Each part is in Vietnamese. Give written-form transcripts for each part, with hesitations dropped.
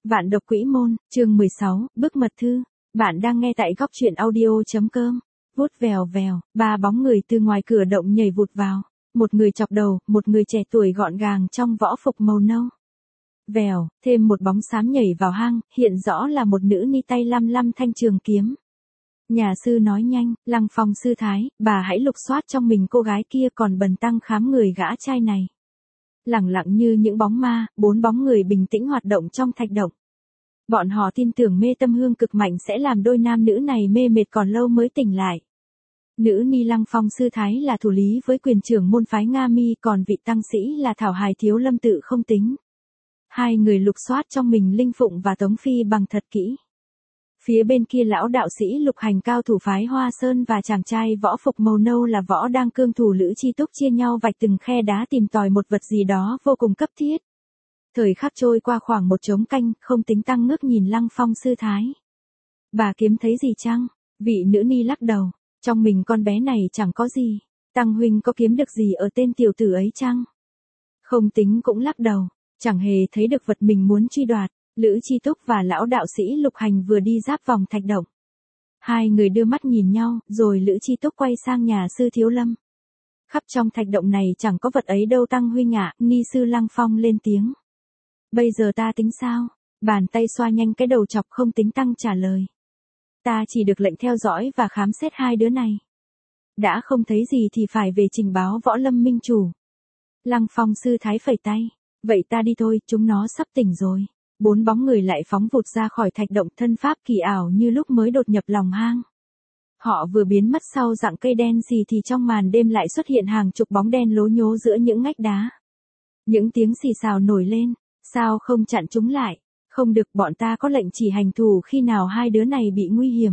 Vạn độc quỹ môn, chương 16, bức mật thư. Bạn đang nghe tại góc truyện audio.com. Vút vèo vèo, ba bóng người từ ngoài cửa động nhảy vụt vào. Một người chọc đầu, một người trẻ tuổi gọn gàng trong võ phục màu nâu. Vèo, thêm một bóng xám nhảy vào hang, hiện rõ là một nữ ni tay lăm lăm thanh trường kiếm. Nhà sư nói nhanh, Lăng Phong sư thái, bà hãy lục soát trong mình cô gái kia còn bần tăng khám người gã trai này. Lẳng lặng như những bóng ma, 4 bóng người bình tĩnh hoạt động trong thạch động. Bọn họ tin tưởng mê tâm hương cực mạnh sẽ làm đôi nam nữ này mê mệt còn lâu mới tỉnh lại. Nữ ni Lăng Phong sư thái là thủ lý với quyền trưởng môn phái Nga Mi, còn vị tăng sĩ là Thảo Hài Thiếu Lâm tự không tính. Hai người lục soát trong mình Linh Phụng và Tống Phi bằng thật kỹ. Phía bên kia lão đạo sĩ Lục Hành cao thủ phái Hoa Sơn và chàng trai võ phục màu nâu là Võ Đang cương thủ Lữ Chi Túc chia nhau vạch từng khe đá tìm tòi một vật gì đó vô cùng cấp thiết. Thời khắc trôi qua khoảng một trống canh, không tính tăng ngước nhìn Lăng Phong sư thái. Bà kiếm thấy gì chăng? Vị nữ ni lắc đầu, trong mình con bé này chẳng có gì. Tăng huynh có kiếm được gì ở tên tiểu tử ấy chăng? Không tính cũng lắc đầu, chẳng hề thấy được vật mình muốn truy đoạt. Lữ Chi Túc và lão đạo sĩ Lục Hành vừa đi giáp vòng thạch động. Hai người đưa mắt nhìn nhau, rồi Lữ Chi Túc quay sang nhà sư Thiếu Lâm. Khắp trong thạch động này chẳng có vật ấy đâu tăng huynh ạ, ni sư Lăng Phong lên tiếng. Bây giờ ta tính sao? Bàn tay xoa nhanh cái đầu chọc không tính tăng trả lời. Ta chỉ được lệnh theo dõi và khám xét hai đứa này. Đã không thấy gì thì phải về trình báo Võ Lâm minh chủ. Lăng Phong sư thái phẩy tay. Vậy ta đi thôi, chúng nó sắp tỉnh rồi. 4 bóng người lại phóng vụt ra khỏi thạch động, thân pháp kỳ ảo như lúc mới đột nhập lòng hang. Họ vừa biến mất sau rặng cây đen xì thì trong màn đêm lại xuất hiện hàng chục bóng đen lố nhố giữa những ngách đá. Những tiếng xì xào nổi lên, sao không chặn chúng lại? Không được, bọn ta có lệnh chỉ hành thủ khi nào hai đứa này bị nguy hiểm.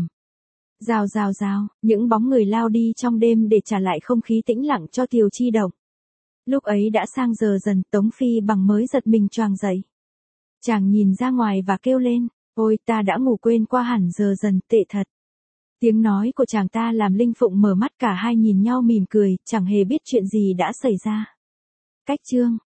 Rào rào rào, những bóng người lao đi trong đêm để trả lại không khí tĩnh lặng cho Tiều Chi động. Lúc ấy đã sang giờ dần, Tống Phi bằng mới giật mình choàng dậy. Chàng nhìn ra ngoài và kêu lên, ôi ta đã ngủ quên qua hẳn giờ dần, tệ thật. Tiếng nói của chàng ta làm Linh Phụng mở mắt, cả hai nhìn nhau mỉm cười, chẳng hề biết chuyện gì đã xảy ra. Cách chương